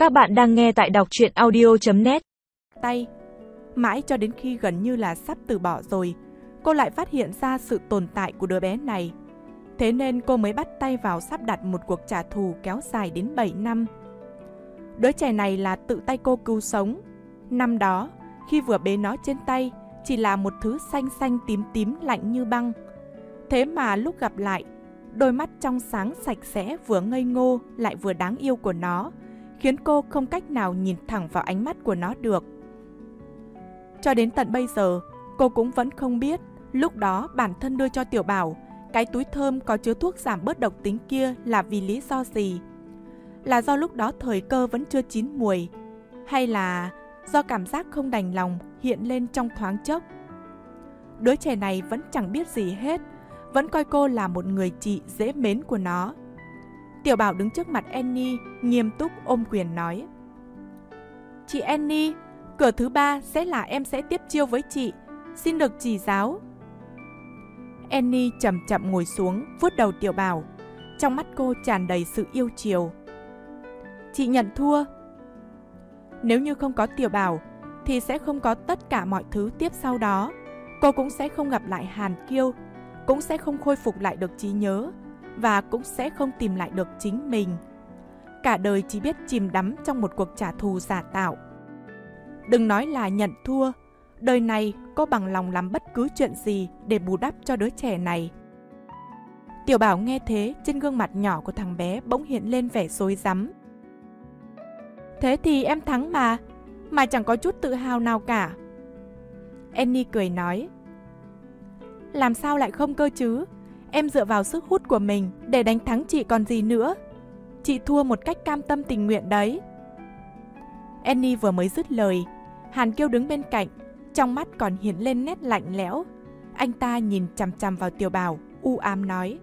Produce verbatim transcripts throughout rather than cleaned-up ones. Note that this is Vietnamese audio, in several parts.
Các bạn đang nghe tại đọc truyện audio chấm net. Tay. Mãi cho đến khi gần như là sắp từ bỏ rồi, cô lại phát hiện ra sự tồn tại của đứa bé này. Thế nên cô mới bắt tay vào sắp đặt một cuộc trả thù kéo dài đến bảy năm. Đứa trẻ này là tự tay cô cứu sống. Năm đó, khi vừa bế nó trên tay, chỉ là một thứ xanh xanh tím tím lạnh như băng. Thế mà lúc gặp lại, đôi mắt trong sáng sạch sẽ vừa ngây ngô lại vừa đáng yêu của nó khiến cô không cách nào nhìn thẳng vào ánh mắt của nó được. Cho đến tận bây giờ, cô cũng vẫn không biết lúc đó bản thân đưa cho Tiểu Bảo cái túi thơm có chứa thuốc giảm bớt độc tính kia là vì lý do gì. Là do lúc đó thời cơ vẫn chưa chín muồi, hay là do cảm giác không đành lòng hiện lên trong thoáng chốc. Đứa trẻ này vẫn chẳng biết gì hết, vẫn coi cô là một người chị dễ mến của nó. Tiểu Bảo đứng trước mặt Annie, nghiêm túc ôm quyền nói: "Chị Annie, cửa thứ ba sẽ là em sẽ tiếp chiêu với chị, xin được chỉ giáo." Annie chậm chậm ngồi xuống, vuốt đầu Tiểu Bảo. Trong mắt cô tràn đầy sự yêu chiều. "Chị nhận thua." Nếu như không có Tiểu Bảo, thì sẽ không có tất cả mọi thứ tiếp sau đó. Cô cũng sẽ không gặp lại Hàn Kiêu, cũng sẽ không khôi phục lại được trí nhớ, và cũng sẽ không tìm lại được chính mình. Cả đời chỉ biết chìm đắm trong một cuộc trả thù giả tạo. Đừng nói là nhận thua, đời này cô bằng lòng làm bất cứ chuyện gì để bù đắp cho đứa trẻ này. Tiểu Bảo nghe thế, trên gương mặt nhỏ của thằng bé bỗng hiện lên vẻ rối rắm. "Thế thì em thắng mà, mà chẳng có chút tự hào nào cả." Annie cười nói: "Làm sao lại không cơ chứ? Em dựa vào sức hút của mình để đánh thắng chị còn gì nữa. Chị thua một cách cam tâm tình nguyện đấy." Annie vừa mới dứt lời, Hàn Kiêu đứng bên cạnh, trong mắt còn hiện lên nét lạnh lẽo. Anh ta nhìn chằm chằm vào Tiểu Bảo, u ám nói: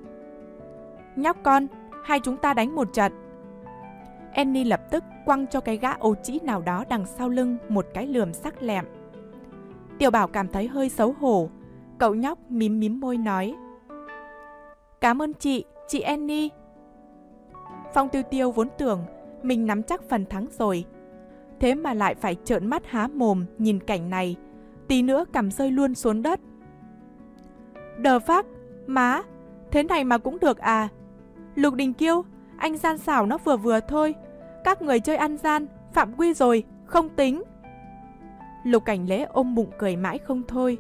"Nhóc con, hai chúng ta đánh một trận." Annie lập tức quăng cho cái gã ấu trĩ nào đó đằng sau lưng một cái lườm sắc lẹm. Tiểu Bảo cảm thấy hơi xấu hổ. Cậu nhóc mím mím môi nói: "Cảm ơn chị, chị Annie." Phong Tiêu Tiêu vốn tưởng mình nắm chắc phần thắng rồi, thế mà lại phải trợn mắt há mồm nhìn cảnh này, tí nữa cằm rơi luôn xuống đất. "Đờ phác, má, thế này mà cũng được à? Lục Đình Kiêu, anh gian xảo nó vừa vừa thôi, các người chơi ăn gian, phạm quy rồi, không tính." Lục Cảnh Lễ ôm bụng cười mãi không thôi.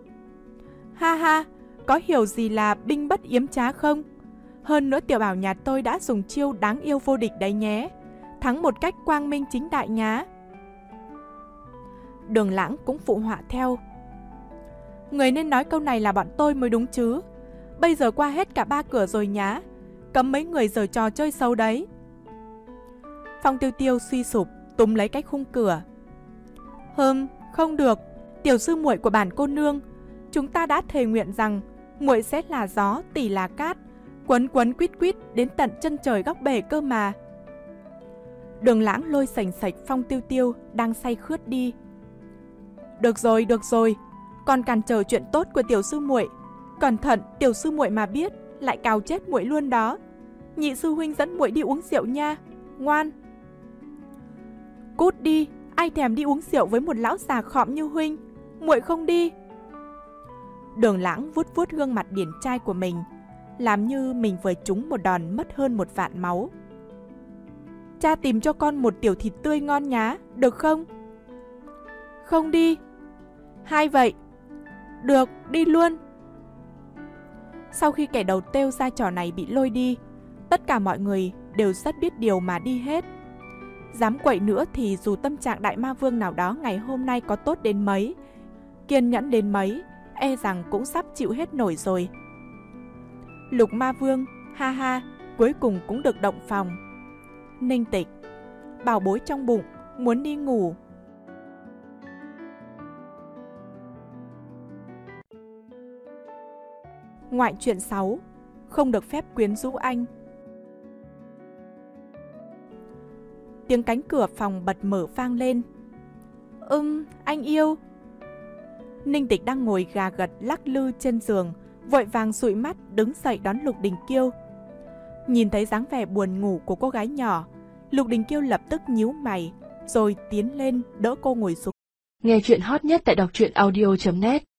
"Ha ha, có hiểu gì là binh bất yếm trá không? Hơn nữa Tiểu Bảo nhà tôi đã dùng chiêu đáng yêu vô địch đấy nhé, thắng một cách quang minh chính đại nhá." Đường Lãng cũng phụ họa theo: "Người nên nói câu này là bọn tôi mới đúng chứ. Bây giờ qua hết cả ba cửa rồi nhá, cấm mấy người giở trò chơi xấu đấy." Phong Tiêu Tiêu suy sụp túm lấy cái khung cửa. "Hừm, không được, tiểu sư muội của bản cô nương, chúng ta đã thề nguyện rằng muội sẽ là gió, tỷ là cát, quấn quấn quýt quýt đến tận chân trời góc bể cơ mà." Đường Lãng lôi sành sạch Phong Tiêu Tiêu đang say khướt đi. "Được rồi, được rồi, còn cản trở chuyện tốt của tiểu sư muội, cẩn thận tiểu sư muội mà biết lại cào chết muội luôn đó. Nhị sư huynh dẫn muội đi uống rượu nha, ngoan." "Cút đi, ai thèm đi uống rượu với một lão già khọm như huynh, muội không đi." Đường Lãng vuốt vuốt gương mặt điển trai của mình, làm như mình vừa trúng một đòn mất hơn một vạn máu. "Cha tìm cho con một tiểu thịt tươi ngon nhá, được không?" "Không đi." "Hai vậy." "Được, đi luôn." Sau khi kẻ đầu têu ra trò này bị lôi đi, tất cả mọi người đều rất biết điều mà đi hết. Dám quậy nữa thì dù tâm trạng đại ma vương nào đó ngày hôm nay có tốt đến mấy, kiên nhẫn đến mấy, e rằng cũng sắp chịu hết nổi rồi. Lục ma vương, ha ha, cuối cùng cũng được động phòng. Ninh Tịch, bảo bối trong bụng, muốn đi ngủ. Ngoại truyện sáu, không được phép quyến rũ anh. Tiếng cánh cửa phòng bật mở vang lên. "Ừm, anh yêu." Ninh Tịch đang ngồi gà gật lắc lư trên giường, vội vàng dụi mắt đứng dậy đón Lục Đình Kiêu. Nhìn thấy dáng vẻ buồn ngủ của cô gái nhỏ, Lục Đình Kiêu lập tức nhíu mày, rồi tiến lên đỡ cô ngồi xuống. Nghe chuyện hot nhất tại đọc truyện audio chấm net.